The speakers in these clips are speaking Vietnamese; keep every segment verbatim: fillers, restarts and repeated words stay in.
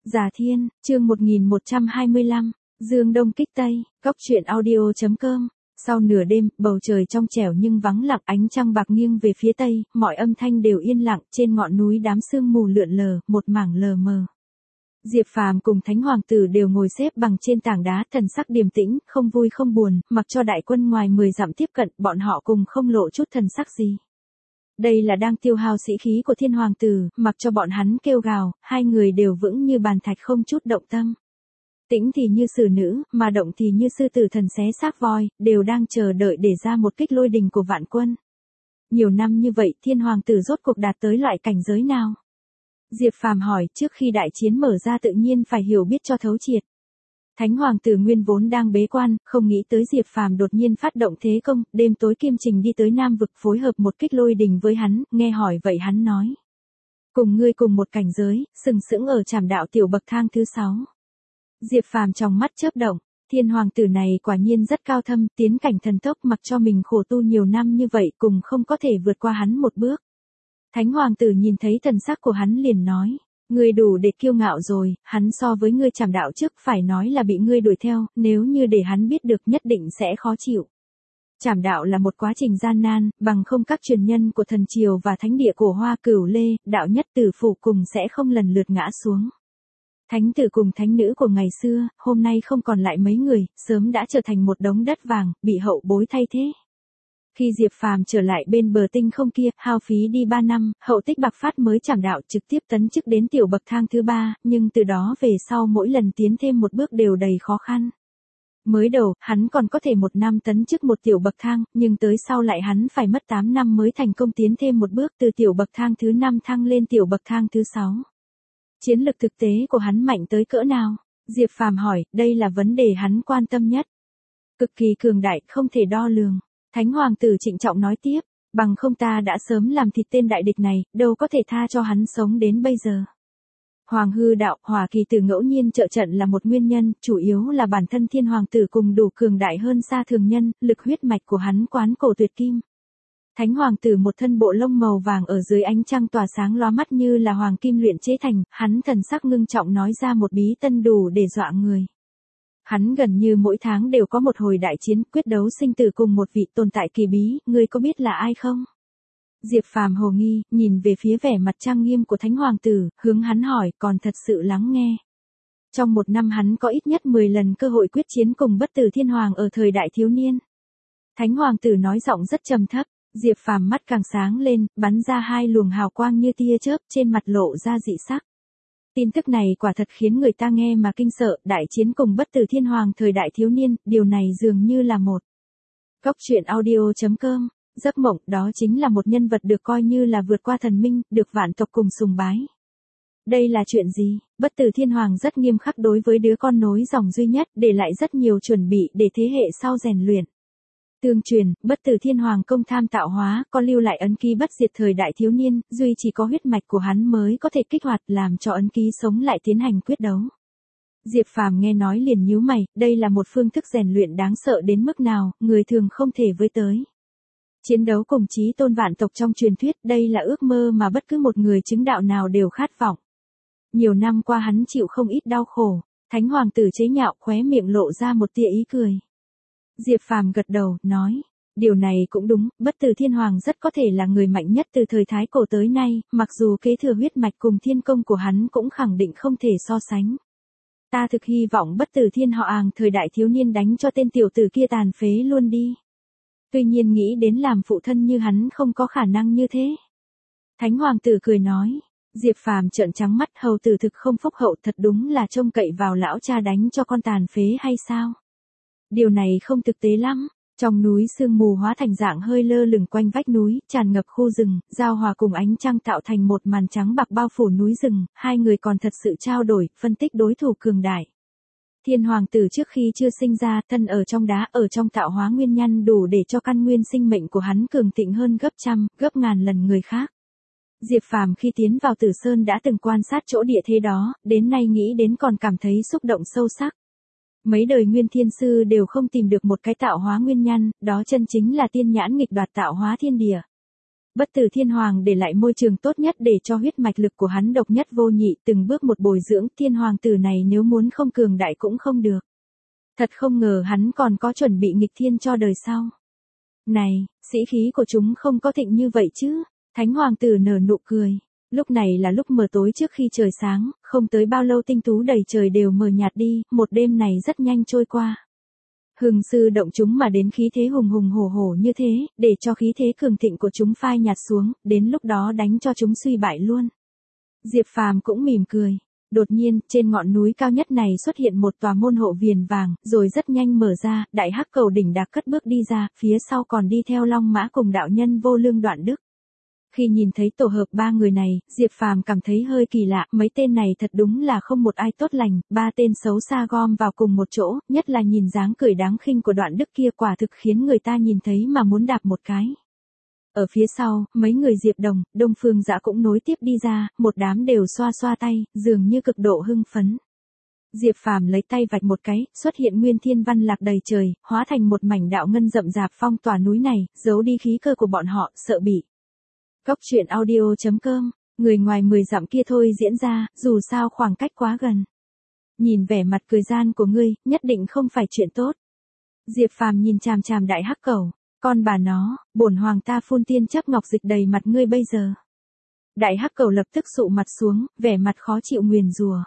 Già Thiên, chương một nghìn một trăm hai mươi lăm, Dương Đông Kích Tây, Cóc truyện audio chấm com. Sau nửa đêm, bầu trời trong trẻo nhưng vắng lặng, ánh trăng bạc nghiêng về phía tây, mọi âm thanh đều yên lặng, trên ngọn núi đám sương mù lượn lờ, một mảng lờ mờ. Diệp Phàm cùng Thánh Hoàng tử đều ngồi xếp bằng trên tảng đá, thần sắc điềm tĩnh, không vui không buồn, mặc cho đại quân ngoài mười dặm tiếp cận, bọn họ cùng không lộ chút thần sắc gì. Đây là đang tiêu hao sĩ khí của Thiên Hoàng tử, mặc cho bọn hắn kêu gào, hai người đều vững như bàn thạch không chút động tâm. Tĩnh thì như sử nữ, mà động thì như sư tử thần xé xác voi, đều đang chờ đợi để ra một kích lôi đình của vạn quân. Nhiều năm như vậy, Thiên Hoàng tử rốt cuộc đạt tới loại cảnh giới nào? Diệp Phàm hỏi, trước khi đại chiến mở ra tự nhiên phải hiểu biết cho thấu triệt. Thánh Hoàng tử nguyên vốn đang bế quan, không nghĩ tới Diệp Phàm đột nhiên phát động thế công, đêm tối Kim Trình đi tới Nam vực phối hợp một kích lôi đình với hắn, nghe hỏi vậy hắn nói. Cùng ngươi cùng một cảnh giới, sừng sững ở trảm đạo tiểu bậc thang thứ sáu. Diệp Phàm trong mắt chớp động, Thiên Hoàng tử này quả nhiên rất cao thâm, tiến cảnh thần tốc, mặc cho mình khổ tu nhiều năm như vậy cùng không có thể vượt qua hắn một bước. Thánh Hoàng tử nhìn thấy thần sắc của hắn liền nói. Ngươi đủ để kiêu ngạo rồi, hắn so với ngươi trảm đạo trước phải nói là bị ngươi đuổi theo, nếu như để hắn biết được nhất định sẽ khó chịu. Trảm đạo là một quá trình gian nan, bằng không các truyền nhân của thần triều và thánh địa cổ Hoa Cửu Lê, đạo nhất tử phủ cùng sẽ không lần lượt ngã xuống. Thánh tử cùng thánh nữ của ngày xưa, hôm nay không còn lại mấy người, sớm đã trở thành một đống đất vàng, bị hậu bối thay thế. Khi Diệp Phàm trở lại bên bờ tinh không kia, hao phí đi ba năm, hậu tích bạc phát mới trảm đạo trực tiếp tấn chức đến tiểu bậc thang thứ ba, nhưng từ đó về sau mỗi lần tiến thêm một bước đều đầy khó khăn. Mới đầu, hắn còn có thể một năm tấn chức một tiểu bậc thang, nhưng tới sau lại hắn phải mất tám năm mới thành công tiến thêm một bước từ tiểu bậc thang thứ năm thăng lên tiểu bậc thang thứ sáu. Chiến lực thực tế của hắn mạnh tới cỡ nào? Diệp Phàm hỏi, đây là vấn đề hắn quan tâm nhất. Cực kỳ cường đại, không thể đo lường. Thánh Hoàng tử trịnh trọng nói tiếp, bằng không ta đã sớm làm thịt tên đại địch này, đâu có thể tha cho hắn sống đến bây giờ. Hoàng hư đạo, Hỏa Kỳ tử ngẫu nhiên trợ trận là một nguyên nhân, chủ yếu là bản thân Thiên Hoàng tử cùng đủ cường đại hơn xa thường nhân, lực huyết mạch của hắn quán cổ tuyệt kim. Thánh Hoàng tử một thân bộ lông màu vàng ở dưới ánh trăng tỏa sáng lóa mắt như là hoàng kim luyện chế thành, hắn thần sắc ngưng trọng nói ra một bí tân đủ để dọa người. Hắn gần như mỗi tháng đều có một hồi đại chiến, quyết đấu sinh tử cùng một vị tồn tại kỳ bí, ngươi có biết là ai không? Diệp Phàm hồ nghi, nhìn về phía vẻ mặt trang nghiêm của Thánh Hoàng tử, hướng hắn hỏi, còn thật sự lắng nghe. Trong một năm hắn có ít nhất mười lần cơ hội quyết chiến cùng bất tử thiên hoàng ở thời đại thiếu niên. Thánh Hoàng tử nói giọng rất trầm thấp, Diệp Phàm mắt càng sáng lên, bắn ra hai luồng hào quang như tia chớp, trên mặt lộ ra dị sắc. Tin tức này quả thật khiến người ta nghe mà kinh sợ, đại chiến cùng bất tử thiên hoàng thời đại thiếu niên, điều này dường như là một. Cóc truyện audio chấm com, giấc mộng, đó chính là một nhân vật được coi như là vượt qua thần minh, được vạn tộc cùng sùng bái. Đây là chuyện gì? Bất tử thiên hoàng rất nghiêm khắc đối với đứa con nối dòng duy nhất, để lại rất nhiều chuẩn bị để thế hệ sau rèn luyện. Tương truyền, bất tử thiên hoàng công tham tạo hóa, có lưu lại ấn ký bất diệt thời đại thiếu niên, duy chỉ có huyết mạch của hắn mới có thể kích hoạt làm cho ấn ký sống lại tiến hành quyết đấu. Diệp Phàm nghe nói liền nhíu mày, đây là một phương thức rèn luyện đáng sợ đến mức nào, người thường không thể với tới. Chiến đấu cùng chí tôn vạn tộc trong truyền thuyết, đây là ước mơ mà bất cứ một người chứng đạo nào đều khát vọng. Nhiều năm qua hắn chịu không ít đau khổ, Thánh Hoàng tử chế nhạo, khóe miệng lộ ra một tia ý cười. Diệp Phàm gật đầu, nói, điều này cũng đúng, bất tử thiên hoàng rất có thể là người mạnh nhất từ thời Thái Cổ tới nay, mặc dù kế thừa huyết mạch cùng thiên công của hắn cũng khẳng định không thể so sánh. Ta thực hy vọng bất tử thiên họ Àng thời đại thiếu niên đánh cho tên tiểu tử kia tàn phế luôn đi. Tuy nhiên nghĩ đến làm phụ thân như hắn không có khả năng như thế. Thánh Hoàng tử cười nói, Diệp Phàm trợn trắng mắt, hầu tử thực không phúc hậu, thật đúng là trông cậy vào lão cha đánh cho con tàn phế hay sao? Điều này không thực tế lắm. Trong núi sương mù hóa thành dạng hơi lơ lửng quanh vách núi, tràn ngập khu rừng, giao hòa cùng ánh trăng tạo thành một màn trắng bạc bao phủ núi rừng, hai người còn thật sự trao đổi, phân tích đối thủ cường đại. Thiên Hoàng tử trước khi chưa sinh ra, thân ở trong đá, ở trong tạo hóa nguyên nhân đủ để cho căn nguyên sinh mệnh của hắn cường thịnh hơn gấp trăm, gấp ngàn lần người khác. Diệp Phàm khi tiến vào Tử Sơn đã từng quan sát chỗ địa thế đó, đến nay nghĩ đến còn cảm thấy xúc động sâu sắc. Mấy đời nguyên thiên sư đều không tìm được một cái tạo hóa nguyên nhân, đó chân chính là tiên nhãn nghịch đoạt tạo hóa thiên địa. Bất Tử Thiên Hoàng để lại môi trường tốt nhất để cho huyết mạch lực của hắn độc nhất vô nhị, từng bước một bồi dưỡng thiên hoàng tử này, nếu muốn không cường đại cũng không được. Thật không ngờ hắn còn có chuẩn bị nghịch thiên cho đời sau. Này, sĩ khí của chúng không có thịnh như vậy chứ? Thánh hoàng tử nở nụ cười. Lúc này là lúc mờ tối trước khi trời sáng, không tới bao lâu tinh tú đầy trời đều mờ nhạt đi, một đêm này rất nhanh trôi qua. Hưng sư động chúng mà đến khí thế hùng hùng hổ hổ như thế, để cho khí thế cường thịnh của chúng phai nhạt xuống, đến lúc đó đánh cho chúng suy bại luôn. Diệp Phàm cũng mỉm cười. Đột nhiên, trên ngọn núi cao nhất này xuất hiện một tòa môn hộ viền vàng, rồi rất nhanh mở ra, đại hắc cầu đỉnh đạc cất bước đi ra, phía sau còn đi theo Long Mã cùng đạo nhân Vô Lương Đoạn Đức. Khi nhìn thấy tổ hợp ba người này, Diệp Phàm cảm thấy hơi kỳ lạ, mấy tên này thật đúng là không một ai tốt lành, ba tên xấu xa gom vào cùng một chỗ, nhất là nhìn dáng cười đáng khinh của Đoạn Đức kia quả thực khiến người ta nhìn thấy mà muốn đạp một cái. Ở phía sau, mấy người Diệp Đồng, Đông Phương Dã cũng nối tiếp đi ra, một đám đều xoa xoa tay, dường như cực độ hưng phấn. Diệp Phàm lấy tay vạch một cái, xuất hiện nguyên thiên văn lạc đầy trời, hóa thành một mảnh đạo ngân rậm rạp phong tỏa núi này, giấu đi khí cơ của bọn họ, sợ bị. Cốc truyện audio chấm com, người ngoài mười dặm kia thôi diễn ra, dù sao khoảng cách quá gần. Nhìn vẻ mặt cười gian của ngươi, nhất định không phải chuyện tốt. Diệp Phàm nhìn chằm chằm đại hắc cẩu, con bà nó, bổn hoàng ta phun tiên chắc ngọc dịch đầy mặt ngươi bây giờ. Đại hắc cẩu lập tức sụ mặt xuống, vẻ mặt khó chịu nguyền rủa.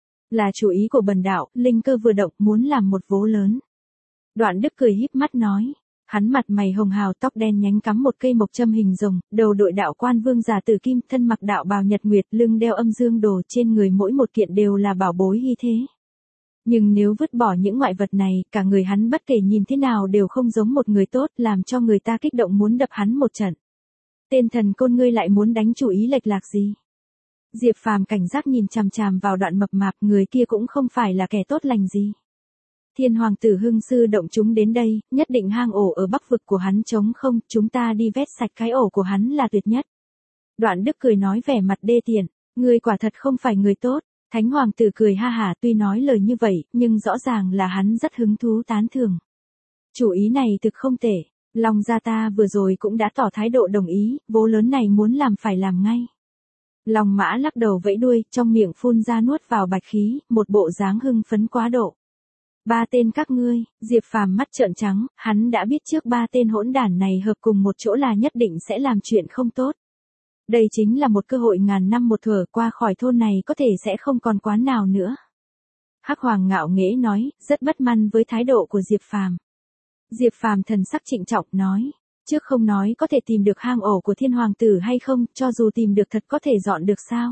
Là chủ ý của bần đạo, linh cơ vừa động muốn làm một vố lớn. Đoạn Đức cười híp mắt nói. Hắn mặt mày hồng hào, tóc đen nhánh cắm một cây mộc châm hình rồng, đầu đội đạo quan vương giả tử kim, thân mặc đạo bào nhật nguyệt, lưng đeo âm dương đồ, trên người mỗi một kiện đều là bảo bối hy thế. Nhưng nếu vứt bỏ những ngoại vật này, cả người hắn bất kể nhìn thế nào đều không giống một người tốt, làm cho người ta kích động muốn đập hắn một trận. Tên thần côn ngươi lại muốn đánh chủ ý lệch lạc gì? Diệp Phàm cảnh giác nhìn chằm chằm vào Đoạn mập mạp, người kia cũng không phải là kẻ tốt lành gì. Thiên hoàng tử Hưng sư động chúng đến đây, nhất định hang ổ ở bắc vực của hắn trống không, chúng ta đi vét sạch cái ổ của hắn là tuyệt nhất. Đoạn Đức cười nói vẻ mặt đê tiện, ngươi quả thật không phải người tốt. Thánh hoàng tử cười ha hả, tuy nói lời như vậy, nhưng rõ ràng là hắn rất hứng thú tán thưởng. Chủ ý này thực không tệ, Long gia ta vừa rồi cũng đã tỏ thái độ đồng ý, vố lớn này muốn làm phải làm ngay. Long Mã lắc đầu vẫy đuôi, trong miệng phun ra nuốt vào bạch khí, một bộ dáng hưng phấn quá độ. Ba tên các ngươi, Diệp Phàm mắt trợn trắng, hắn đã biết trước ba tên hỗn đản này hợp cùng một chỗ là nhất định sẽ làm chuyện không tốt. Đây chính là một cơ hội ngàn năm một thuở, qua khỏi thôn này có thể sẽ không còn quán nào nữa. Hắc Hoàng ngạo nghễ nói, rất bất mãn với thái độ của Diệp Phàm. Diệp Phàm thần sắc trịnh trọng nói, trước không nói có thể tìm được hang ổ của thiên hoàng tử hay không, cho dù tìm được thật có thể dọn được sao?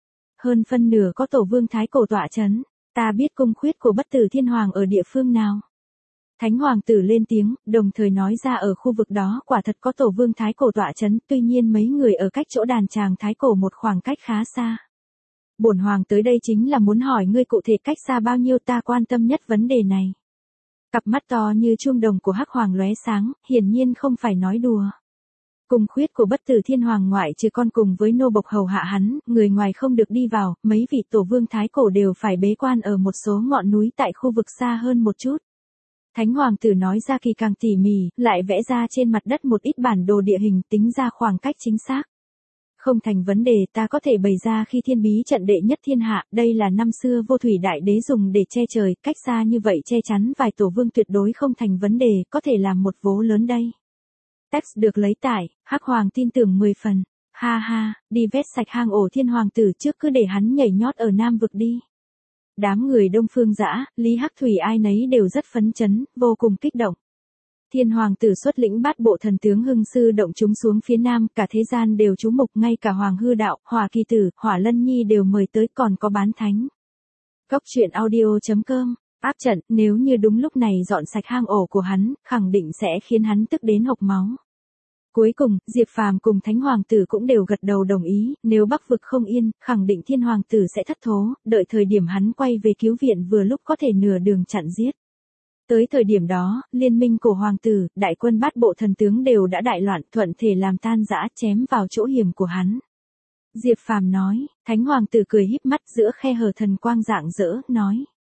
Hơn phân nửa có tổ vương thái cổ tọa chấn. Ta biết cung khuyết của Bất Tử Thiên Hoàng ở địa phương nào. Thánh hoàng tử lên tiếng, đồng thời nói ra ở khu vực đó quả thật có tổ vương thái cổ tọa chấn, tuy nhiên mấy người ở cách chỗ đàn tràng thái cổ một khoảng cách khá xa. Bổn hoàng tới đây chính là muốn hỏi ngươi cụ thể cách xa bao nhiêu, ta quan tâm nhất vấn đề này. Cặp mắt to như chuông đồng của Hắc Hoàng lóe sáng, hiển nhiên không phải nói đùa. Cung khuyết của Bất Tử Thiên Hoàng ngoại trừ con cùng với nô bộc hầu hạ hắn, người ngoài không được đi vào, mấy vị tổ vương thái cổ đều phải bế quan ở một số ngọn núi tại khu vực xa hơn một chút. Thánh hoàng tử nói ra kỳ càng tỉ mỉ, lại vẽ ra trên mặt đất một ít bản đồ địa hình, tính ra khoảng cách chính xác. Không thành vấn đề, ta có thể bày ra khi thiên bí trận đệ nhất thiên hạ, đây là năm xưa vô thủy đại đế dùng để che trời, cách xa như vậy che chắn vài tổ vương tuyệt đối không thành vấn đề, có thể làm một vố lớn đây. Text được lấy tải, Hắc Hoàng tin tưởng mười phần, ha ha, đi vét sạch hang ổ thiên hoàng tử trước, cứ để hắn nhảy nhót ở Nam vực đi. Đám người Đông Phương Dã, Lý Hắc Thủy ai nấy đều rất phấn chấn, vô cùng kích động. Thiên hoàng tử xuất lĩnh bát bộ thần tướng Hưng sư động chúng xuống phía Nam, cả thế gian đều chú mục, ngay cả Hoàng Hư Đạo, Hỏa Kỳ Tử, Hỏa Lân Nhi đều mời tới, còn có Bán Thánh. Cốc truyện audio chấm com, áp trận, nếu như đúng lúc này dọn sạch hang ổ của hắn, khẳng định sẽ khiến hắn tức đến hộc máu. Cuối cùng, Diệp Phàm cùng Thánh Hoàng tử cũng đều gật đầu đồng ý, nếu Bắc vực không yên, khẳng định Thiên Hoàng tử sẽ thất thố, đợi thời điểm hắn quay về cứu viện vừa lúc có thể nửa đường chặn giết. Tới thời điểm đó, liên minh của Hoàng tử, đại quân bát bộ thần tướng đều đã đại loạn, thuận thể làm tan rã, chém vào chỗ hiểm của hắn. Diệp Phàm nói, Thánh Hoàng tử cười híp mắt giữa khe hở thần quang rạng rỡ, nói.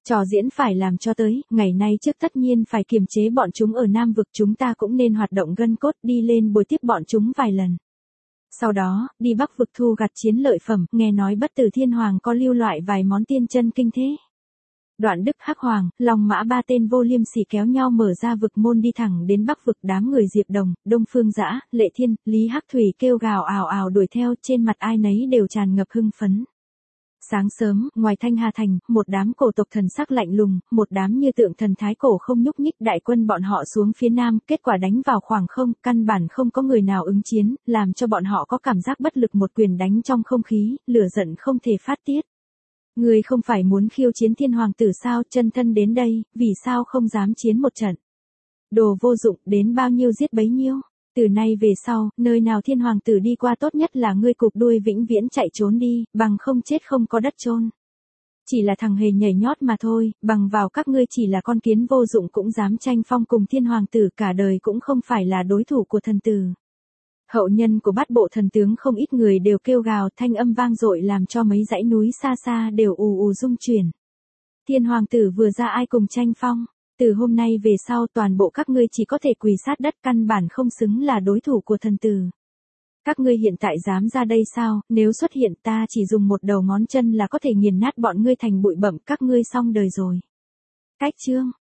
Trò diễn phải làm cho tới, ngày nay trước tất nhiên phải kiềm chế bọn chúng ở Nam vực, chúng ta cũng nên hoạt động gân cốt đi lên bồi tiếp bọn chúng vài lần. Sau đó, đi Bắc vực thu gặt chiến lợi phẩm, nghe nói Bất Tử Thiên Hoàng có lưu loại vài món tiên chân kinh thế. Đoạn Đức Hắc Hoàng, Long Mã ba tên vô liêm sỉ kéo nhau mở ra vực môn đi thẳng đến Bắc vực, đám người Diệp Đồng, Đông Phương Dã, Lệ Thiên, Lý Hắc Thủy kêu gào ào ào đuổi theo, trên mặt ai nấy đều tràn ngập hưng phấn. Sáng sớm, ngoài Thanh Hà Thành, một đám cổ tộc thần sắc lạnh lùng, một đám như tượng thần thái cổ không nhúc nhích, đại quân bọn họ xuống phía nam, kết quả đánh vào khoảng không, căn bản không có người nào ứng chiến, làm cho bọn họ có cảm giác bất lực, một quyền đánh trong không khí, lửa giận không thể phát tiết. Ngươi không phải muốn khiêu chiến Thiên Hoàng tử sao, chân thân đến đây, vì sao không dám chiến một trận? Đồ vô dụng, đến bao nhiêu giết bấy nhiêu. Từ nay về sau, nơi nào Thiên Hoàng tử đi qua tốt nhất là ngươi cụp đuôi vĩnh viễn chạy trốn đi, bằng không chết không có đất chôn. Chỉ là thằng hề nhảy nhót mà thôi, bằng vào các ngươi chỉ là con kiến vô dụng cũng dám tranh phong cùng Thiên Hoàng tử, cả đời cũng không phải là đối thủ của thần tử. Hậu nhân của Bát Bộ thần tướng không ít người đều kêu gào, thanh âm vang dội làm cho mấy dãy núi xa xa đều ù ù rung chuyển. Thiên Hoàng tử vừa ra ai cùng tranh phong? Từ hôm nay về sau toàn bộ các ngươi chỉ có thể quỳ sát đất, căn bản không xứng là đối thủ của thần tử. Các ngươi hiện tại dám ra đây sao, nếu xuất hiện ta chỉ dùng một đầu ngón chân là có thể nghiền nát bọn ngươi thành bụi bặm, các ngươi xong đời rồi. Cách chương